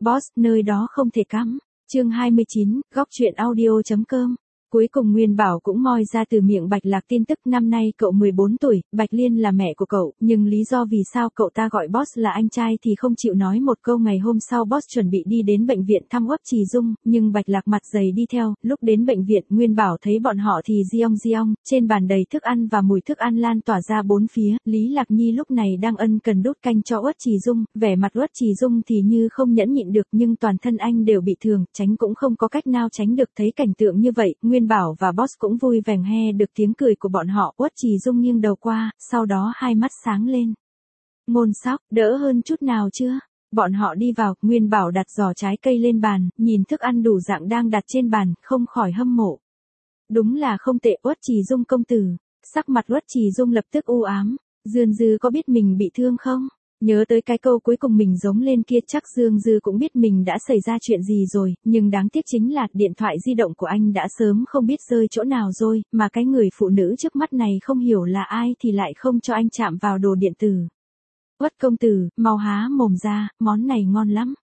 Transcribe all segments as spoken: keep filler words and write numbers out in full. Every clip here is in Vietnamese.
Boss, nơi đó không thể cắm. Chương hai mươi chín, góc truyện audio chấm com. Cuối cùng Nguyên Bảo cũng moi ra từ miệng Bạch Lạc tin tức năm nay cậu mười bốn tuổi, Bạch Liên là mẹ của cậu, nhưng lý do vì sao cậu ta gọi Boss là anh trai thì không chịu nói một câu. Ngày hôm sau Boss chuẩn bị đi đến bệnh viện thăm Uất Trì Dung, nhưng Bạch Lạc mặt dày đi theo, lúc đến bệnh viện Nguyên Bảo thấy bọn họ thì giong giong, trên bàn đầy thức ăn và mùi thức ăn lan tỏa ra bốn phía, Lý Lạc Nhi lúc này đang ân cần đút canh cho Uất Trì Dung, vẻ mặt Uất Trì Dung thì như không nhẫn nhịn được nhưng toàn thân anh đều bị thương, tránh cũng không có cách nào tránh được. Thấy cảnh tượng như vậy, Nguyên Bảo và Boss cũng vui vẻ nghe được tiếng cười của bọn họ. Uất Trì Dung nghiêng đầu qua, sau đó hai mắt sáng lên. Ngôn Sóc, đỡ hơn chút nào chưa? Bọn họ đi vào, Nguyên Bảo đặt giò trái cây lên bàn, nhìn thức ăn đủ dạng đang đặt trên bàn, không khỏi hâm mộ. Đúng là không tệ. Uất Trì Dung công tử. Sắc mặt Uất Trì Dung lập tức u ám. Dương Dư có biết mình bị thương không? Nhớ tới cái câu cuối cùng mình giống lên kia, chắc Dương Dư cũng biết mình đã xảy ra chuyện gì rồi, nhưng đáng tiếc chính là điện thoại di động của anh đã sớm không biết rơi chỗ nào rồi, mà cái người phụ nữ trước mắt này không hiểu là ai thì lại không cho anh chạm vào đồ điện tử. Uất công tử, mau há mồm ra, món này ngon lắm.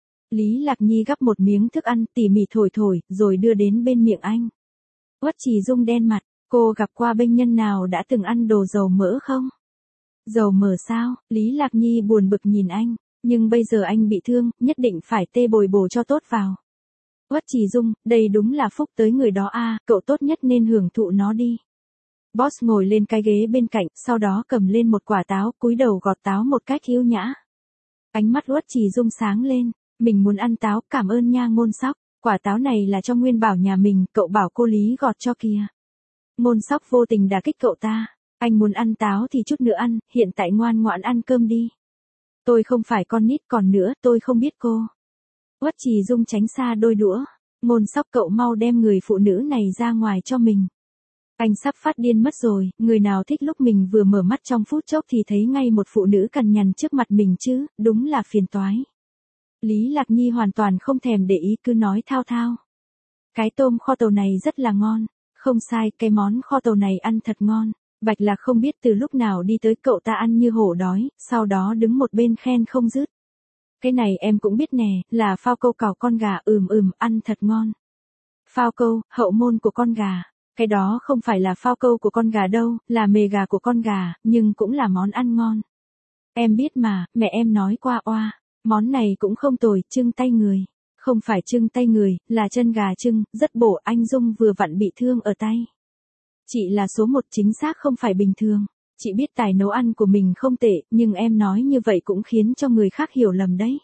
Lý Lạc Nhi gắp một miếng thức ăn tỉ mỉ thổi thổi, rồi đưa đến bên miệng anh. Uất Trì Dung đen mặt, cô gặp qua bệnh nhân nào đã từng ăn đồ dầu mỡ không? Dầu mỡ sao? Lý Lạc Nhi buồn bực nhìn anh, nhưng bây giờ anh bị thương, nhất định phải tê bồi bổ cho tốt vào. Uất Trì Dung, đây đúng là phúc tới người đó a, cậu tốt nhất nên hưởng thụ nó đi. Boss ngồi lên cái ghế bên cạnh, sau đó cầm lên một quả táo, cúi đầu gọt táo một cách yêu nhã. Ánh mắt Uất Trì Dung sáng lên, mình muốn ăn táo, cảm ơn nha Ngôn Sóc, quả táo này là cho Nguyên Bảo nhà mình, cậu bảo cô Lý gọt cho kìa. Ngôn Sóc vô tình đả kích cậu ta. Anh muốn ăn táo thì chút nữa ăn, hiện tại ngoan ngoãn ăn cơm đi. Tôi không phải con nít, còn nữa, tôi không biết cô. Uất Trì Dung tránh xa đôi đũa. Ngôn Sóc, cậu mau đem người phụ nữ này ra ngoài cho mình. Anh sắp phát điên mất rồi, người nào thích lúc mình vừa mở mắt trong phút chốc thì thấy ngay một phụ nữ cằn nhằn trước mặt mình chứ, đúng là phiền toái. Lý Lạc Nhi hoàn toàn không thèm để ý, cứ nói thao thao. Cái tôm kho tàu này rất là ngon. Không sai, cái món kho tàu này ăn thật ngon. Bạch Lạc không biết từ lúc nào đi tới, cậu ta ăn như hổ đói, sau đó đứng một bên khen không dứt. Cái này em cũng biết nè, là phao câu cào con gà, ừm ừm, ăn thật ngon. Phao câu, hậu môn của con gà. Cái đó không phải là phao câu của con gà đâu, là mề gà của con gà, nhưng cũng là món ăn ngon. Em biết mà, mẹ em nói qua oa, món này cũng không tồi, trưng tay người. Không phải trưng tay người, là chân gà trưng, rất bổ. Anh Dung vừa vặn bị thương ở tay. Chị là số một, chính xác không phải bình thường. Chị biết tài nấu ăn của mình không tệ, nhưng em nói như vậy cũng khiến cho người khác hiểu lầm đấy.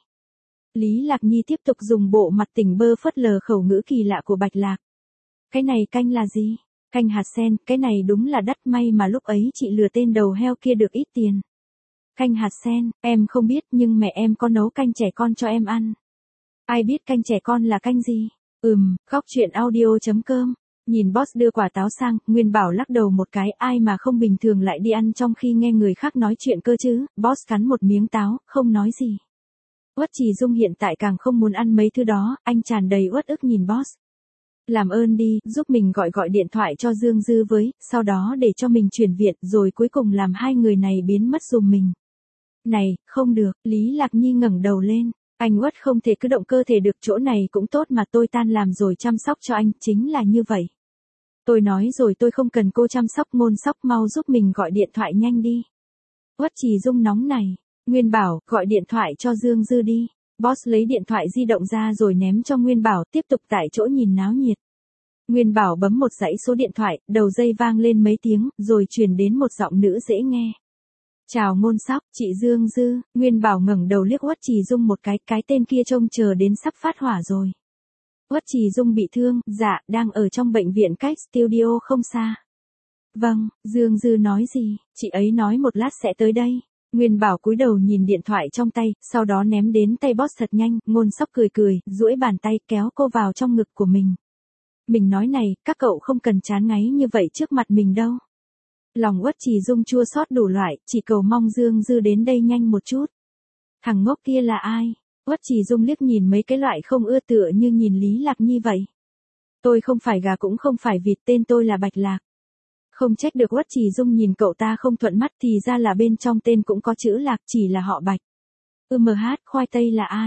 Lý Lạc Nhi tiếp tục dùng bộ mặt tỉnh bơ phớt lờ khẩu ngữ kỳ lạ của Bạch Lạc. Cái này canh là gì? Canh hạt sen, cái này đúng là đắt, may mà lúc ấy chị lừa tên đầu heo kia được ít tiền. Canh hạt sen, em không biết nhưng mẹ em có nấu canh trẻ con cho em ăn. Ai biết canh trẻ con là canh gì? Ừm, góc truyện audio chấm com. Nhìn Boss đưa quả táo sang, Nguyên Bảo lắc đầu một cái, ai mà không bình thường lại đi ăn trong khi nghe người khác nói chuyện cơ chứ. Boss cắn một miếng táo, không nói gì. Uất Trì Dung hiện tại càng không muốn ăn mấy thứ đó, anh tràn đầy uất ức nhìn Boss. Làm ơn đi, giúp mình gọi gọi điện thoại cho Dương Dư với, sau đó để cho mình chuyển viện, rồi cuối cùng làm hai người này biến mất dùm mình. Này, không được, Lý Lạc Nhi ngẩng đầu lên. Anh Uất không thể cứ động cơ thể được, chỗ này cũng tốt mà tôi tan làm rồi chăm sóc cho anh, chính là như vậy. Tôi nói rồi, tôi không cần cô chăm sóc. Ngôn Sóc, mau giúp mình gọi điện thoại nhanh đi. Uất Trì Dung nóng này. Nguyên Bảo, gọi điện thoại cho Dương Dư đi. Boss lấy điện thoại di động ra rồi ném cho Nguyên Bảo, tiếp tục tại chỗ nhìn náo nhiệt. Nguyên Bảo bấm một dãy số điện thoại, đầu dây vang lên mấy tiếng, rồi truyền đến một giọng nữ dễ nghe. Chào Ngôn Sóc, chị Dương Dư. Nguyên Bảo ngẩng đầu liếc Uất Trì Dung một cái, cái tên kia trông chờ đến sắp phát hỏa rồi. Uất Trì Dung bị thương, dạ, đang ở trong bệnh viện cách studio không xa. Vâng, Dương Dư nói gì, chị ấy nói một lát sẽ tới đây. Nguyên Bảo cúi đầu nhìn điện thoại trong tay, sau đó ném đến tay Boss thật nhanh. Ngôn Sóc cười cười, duỗi bàn tay kéo cô vào trong ngực của mình. Mình nói này, các cậu không cần chán ngấy như vậy trước mặt mình đâu. Lòng Uất Trì Dung chua xót đủ loại, chỉ cầu mong Dương Dư đến đây nhanh một chút. Thằng ngốc kia là ai? Uất Trì Dung liếc nhìn mấy cái loại không ưa tựa như nhìn Lý Lạc Nhi vậy. Tôi không phải gà cũng không phải vịt, tên tôi là Bạch Lạc. Không trách được Uất Trì Dung nhìn cậu ta không thuận mắt, thì ra là bên trong tên cũng có chữ Lạc, chỉ là họ Bạch. Ừm hát, khoai tây là ai?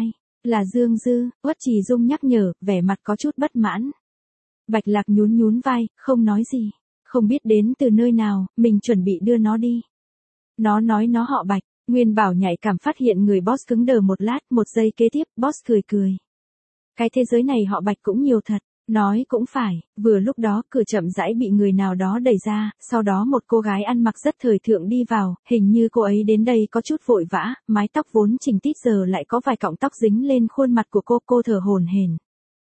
Là Dương Dư, Uất Trì Dung nhắc nhở, vẻ mặt có chút bất mãn. Bạch Lạc nhún nhún vai, không nói gì. Không biết đến từ nơi nào, mình chuẩn bị đưa nó đi. Nó nói nó họ Bạch. Nguyên Bảo nhạy cảm phát hiện người boss cứng đờ một lát, một giây kế tiếp, boss cười cười. Cái thế giới này họ Bạch cũng nhiều thật. Nói cũng phải, vừa lúc đó cửa chậm rãi bị người nào đó đẩy ra, sau đó một cô gái ăn mặc rất thời thượng đi vào, hình như cô ấy đến đây có chút vội vã, mái tóc vốn chỉnh tít giờ lại có vài cọng tóc dính lên khuôn mặt của cô, cô thở hổn hển.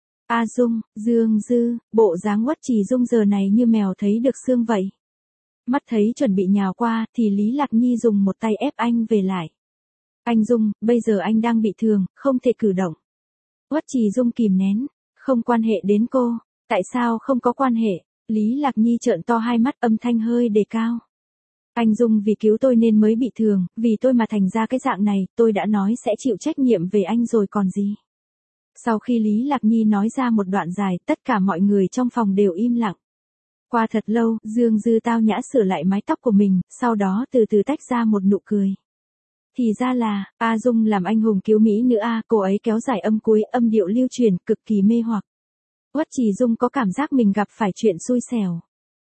A Dung, Dương Dư, bộ dáng Uất Trì Dung giờ này như mèo thấy được xương vậy. Mắt thấy chuẩn bị nhào qua, thì Lý Lạc Nhi dùng một tay ép anh về lại. Anh Dung, bây giờ anh đang bị thương, không thể cử động. Uất Trì Dung kìm nén. Không quan hệ đến cô. Tại sao không có quan hệ? Lý Lạc Nhi trợn to hai mắt, âm thanh hơi đề cao. Anh Dung vì cứu tôi nên mới bị thương, vì tôi mà thành ra cái dạng này, tôi đã nói sẽ chịu trách nhiệm về anh rồi còn gì. Sau khi Lý Lạc Nhi nói ra một đoạn dài, tất cả mọi người trong phòng đều im lặng. Qua thật lâu, Dương Dư tao nhã sửa lại mái tóc của mình, sau đó từ từ tách ra một nụ cười. Thì ra là, A Dung làm anh hùng cứu mỹ nữ A, cô ấy kéo dài âm cuối, âm điệu lưu truyền, cực kỳ mê hoặc. Uất Trì Dung có cảm giác mình gặp phải chuyện xui xẻo.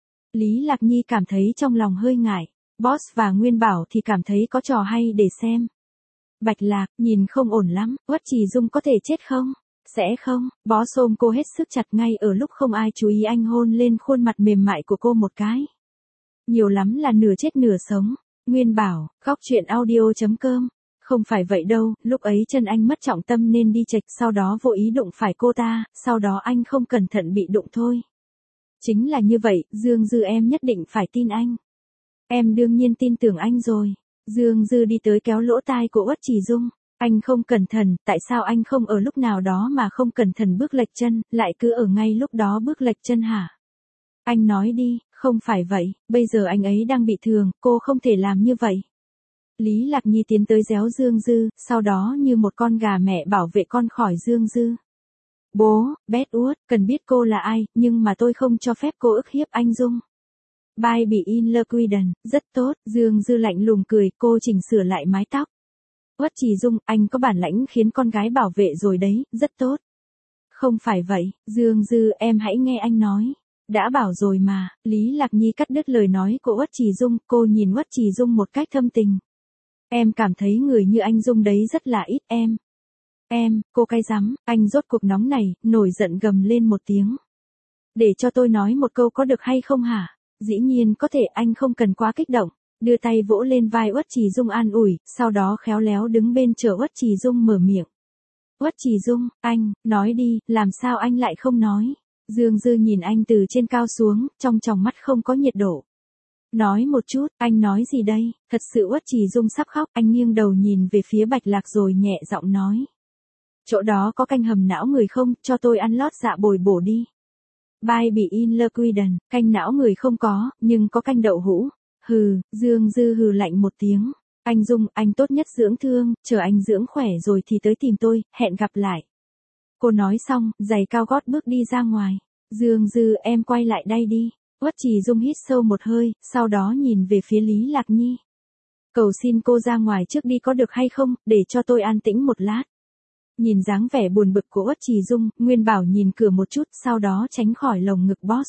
Lý Lạc Nhi cảm thấy trong lòng hơi ngại. Boss và Nguyên Bảo thì cảm thấy có trò hay để xem. Bạch Lạc, nhìn không ổn lắm, Uất Trì Dung có thể chết không? Sẽ không, boss ôm cô hết sức chặt ngay ở lúc không ai chú ý, anh hôn lên khuôn mặt mềm mại của cô một cái. Nhiều lắm là nửa chết nửa sống. Nguyên Bảo, góc truyện audio chấm com. Không phải vậy đâu, lúc ấy chân anh mất trọng tâm nên đi chệch, sau đó vô ý đụng phải cô ta, sau đó anh không cẩn thận bị đụng thôi. Chính là như vậy, Dương Dư em nhất định phải tin anh. Em đương nhiên tin tưởng anh rồi. Dương Dư đi tới kéo lỗ tai của Uất Trì Dung. Anh không cẩn thận, tại sao anh không ở lúc nào đó mà không cẩn thận bước lệch chân, lại cứ ở ngay lúc đó bước lệch chân hả? Anh nói đi, không phải vậy, bây giờ anh ấy đang bị thương, cô không thể làm như vậy. Lý Lạc Nhi tiến tới déo Dương Dư, sau đó như một con gà mẹ bảo vệ con khỏi Dương Dư. Bố, Bét Uất, cần biết cô là ai, nhưng mà tôi không cho phép cô ức hiếp anh Dung. Bai bị in lơ quy đần, rất tốt, Dương Dư lạnh lùng cười, cô chỉnh sửa lại mái tóc. Uất Trì Dung, anh có bản lãnh khiến con gái bảo vệ rồi đấy, rất tốt. Không phải vậy, Dương Dư, em hãy nghe anh nói. Đã bảo rồi mà, Lý Lạc Nhi cắt đứt lời nói của Uất Trì Dung, cô nhìn Uất Trì Dung một cách thâm tình. Em cảm thấy người như anh Dung đấy rất là ít em. Em, cô cay rắm, anh rốt cuộc nóng này, nổi giận gầm lên một tiếng. Để cho tôi nói một câu có được hay không hả? Dĩ nhiên có thể, anh không cần quá kích động. Đưa tay vỗ lên vai Uất Trì Dung an ủi, sau đó khéo léo đứng bên chờ Uất Trì Dung mở miệng. Uất Trì Dung, anh, nói đi, làm sao anh lại không nói? Dương Dư nhìn anh từ trên cao xuống, trong tròng mắt không có nhiệt độ. Nói một chút, anh nói gì đây? Thật sự Uất Trì Dung sắp khóc, anh nghiêng đầu nhìn về phía Bạch Lạc rồi nhẹ giọng nói. Chỗ đó có canh hầm não người không, cho tôi ăn lót dạ bồi bổ đi. Bai bị in lơ quy đần, canh não người không có, nhưng có canh đậu hũ. Hừ, Dương Dư hừ lạnh một tiếng. Anh Dung, anh tốt nhất dưỡng thương, chờ anh dưỡng khỏe rồi thì tới tìm tôi, hẹn gặp lại. Cô nói xong, giày cao gót bước đi ra ngoài. Dương Dư, em quay lại đây đi. Uất Trì Dung hít sâu một hơi, sau đó nhìn về phía Lý Lạc Nhi. Cầu xin cô ra ngoài trước đi có được hay không, để cho tôi an tĩnh một lát. Nhìn dáng vẻ buồn bực của Uất Trì Dung, Nguyên Bảo nhìn cửa một chút, sau đó tránh khỏi lồng ngực boss.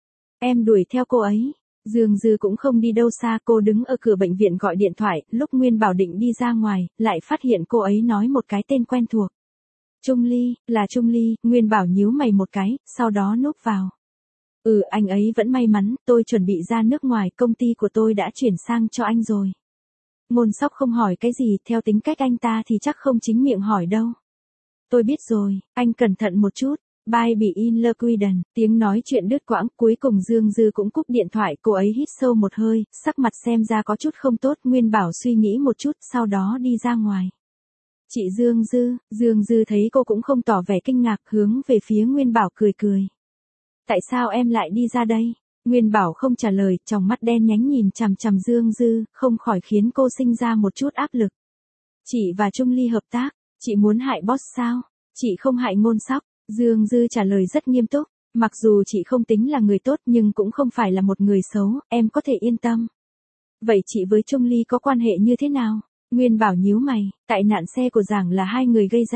Em đuổi theo cô ấy. Dương Dư cũng không đi đâu xa, cô đứng ở cửa bệnh viện gọi điện thoại, lúc Nguyên Bảo định đi ra ngoài, lại phát hiện cô ấy nói một cái tên quen thuộc. Trung Ly, là Trung Ly, Nguyên Bảo nhíu mày một cái, sau đó núp vào. Ừ, anh ấy vẫn may mắn, tôi chuẩn bị ra nước ngoài, công ty của tôi đã chuyển sang cho anh rồi. Ngôn Sóc không hỏi cái gì, theo tính cách anh ta thì chắc không chính miệng hỏi đâu. Tôi biết rồi, anh cẩn thận một chút. Bai bị in lơ quy đần, tiếng nói chuyện đứt quãng, cuối cùng Dương Dư cũng cúp điện thoại, cô ấy hít sâu một hơi, sắc mặt xem ra có chút không tốt, Nguyên Bảo suy nghĩ một chút, sau đó đi ra ngoài. Chị Dương Dư, Dương Dư thấy cô cũng không tỏ vẻ kinh ngạc, hướng về phía Nguyên Bảo cười cười. Tại sao em lại đi ra đây? Nguyên Bảo không trả lời, trong mắt đen nhánh nhìn chằm chằm Dương Dư, không khỏi khiến cô sinh ra một chút áp lực. Chị và Trung Ly hợp tác, chị muốn hại boss sao? Chị không hại Ngôn Sóc. Dương Dư trả lời rất nghiêm túc, mặc dù chị không tính là người tốt nhưng cũng không phải là một người xấu, em có thể yên tâm. Vậy chị với Trung Ly có quan hệ như thế nào? Nguyên Bảo nhíu mày, tại nạn xe của Giảng là hai người gây ra.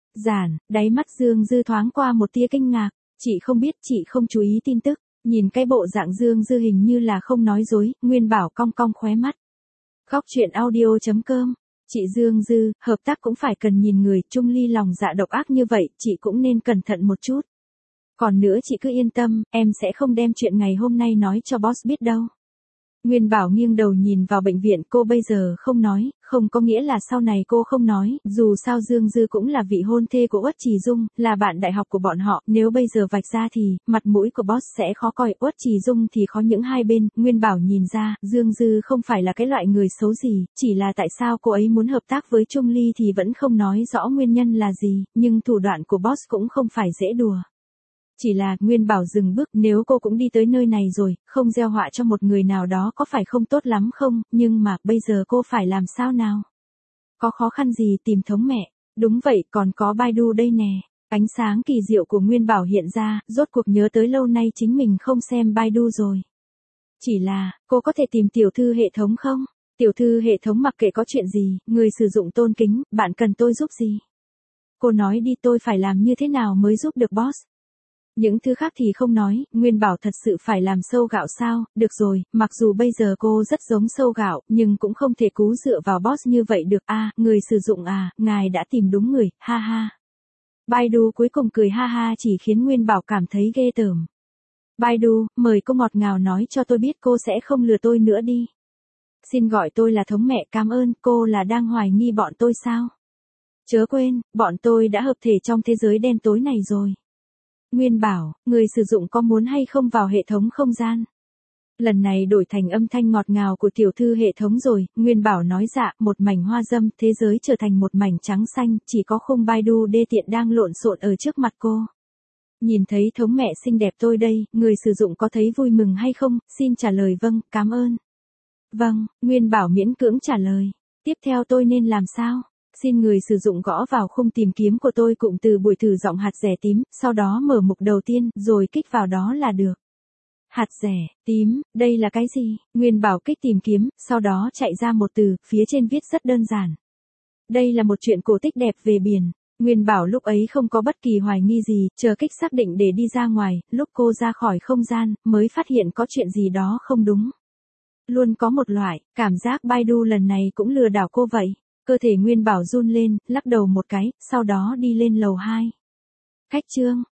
Giản, đáy mắt Dương Dư thoáng qua một tia kinh ngạc, chị không biết, chị không chú ý tin tức, nhìn cái bộ dạng Dương Dư hình như là không nói dối, Nguyên Bảo cong cong khóe mắt. Góc chuyện audio chấm com, chị Dương Dư, hợp tác cũng phải cần nhìn người, Trung Ly lòng dạ độc ác như vậy, chị cũng nên cẩn thận một chút. Còn nữa chị cứ yên tâm, em sẽ không đem chuyện ngày hôm nay nói cho boss biết đâu. Nguyên Bảo nghiêng đầu nhìn vào bệnh viện, cô bây giờ không nói, không có nghĩa là sau này cô không nói, dù sao Dương Dư cũng là vị hôn thê của Uất Trì Dung, là bạn đại học của bọn họ, nếu bây giờ vạch ra thì, mặt mũi của boss sẽ khó coi, Uất Trì Dung thì khó những hai bên, Nguyên Bảo nhìn ra, Dương Dư không phải là cái loại người xấu gì, chỉ là tại sao cô ấy muốn hợp tác với Trung Ly thì vẫn không nói rõ nguyên nhân là gì, nhưng thủ đoạn của boss cũng không phải dễ đùa. Chỉ là, Nguyên Bảo dừng bước, nếu cô cũng đi tới nơi này rồi, không gieo họa cho một người nào đó có phải không tốt lắm không, nhưng mà, bây giờ cô phải làm sao nào? Có khó khăn gì tìm thống mẹ? Đúng vậy, còn có Baidu đây nè. Ánh sáng kỳ diệu của Nguyên Bảo hiện ra, rốt cuộc nhớ tới lâu nay chính mình không xem Baidu rồi. Chỉ là, cô có thể tìm tiểu thư hệ thống không? Tiểu thư hệ thống mặc kệ có chuyện gì, người sử dụng tôn kính, bạn cần tôi giúp gì? Cô nói đi, tôi phải làm như thế nào mới giúp được boss? Những thứ khác thì không nói, Nguyên Bảo thật sự phải làm sâu gạo sao, được rồi, mặc dù bây giờ cô rất giống sâu gạo, nhưng cũng không thể cú dựa vào boss như vậy được a à, người sử dụng à, ngài đã tìm đúng người, ha ha. Baidu cuối cùng cười ha ha chỉ khiến Nguyên Bảo cảm thấy ghê tởm. Baidu, mời cô ngọt ngào nói cho tôi biết cô sẽ không lừa tôi nữa đi. Xin gọi tôi là thống mẹ, cảm ơn, cô là đang hoài nghi bọn tôi sao? Chớ quên, bọn tôi đã hợp thể trong thế giới đen tối này rồi. Nguyên Bảo, người sử dụng có muốn hay không vào hệ thống không gian? Lần này đổi thành âm thanh ngọt ngào của tiểu thư hệ thống rồi, Nguyên Bảo nói dạ, một mảnh hoa dâm, thế giới trở thành một mảnh trắng xanh, chỉ có khung Baidu đê tiện đang lộn xộn ở trước mặt cô. Nhìn thấy thống mẹ xinh đẹp tôi đây, người sử dụng có thấy vui mừng hay không? Xin trả lời vâng, cảm ơn. Vâng, Nguyên Bảo miễn cưỡng trả lời. Tiếp theo tôi nên làm sao? Xin người sử dụng gõ vào khung tìm kiếm của tôi cụm từ buổi thử giọng hạt rẻ tím, sau đó mở mục đầu tiên, rồi kích vào đó là được. Hạt rẻ tím, đây là cái gì? Nguyên Bảo kích tìm kiếm, sau đó chạy ra một từ, phía trên viết rất đơn giản. Đây là một chuyện cổ tích đẹp về biển. Nguyên Bảo lúc ấy không có bất kỳ hoài nghi gì, chờ kích xác định để đi ra ngoài, lúc cô ra khỏi không gian, mới phát hiện có chuyện gì đó không đúng. Luôn có một loại, cảm giác Baidu lần này cũng lừa đảo cô vậy. Cơ thể Nguyên Bảo run lên, lắc đầu một cái, sau đó đi lên lầu hai. Khách trương,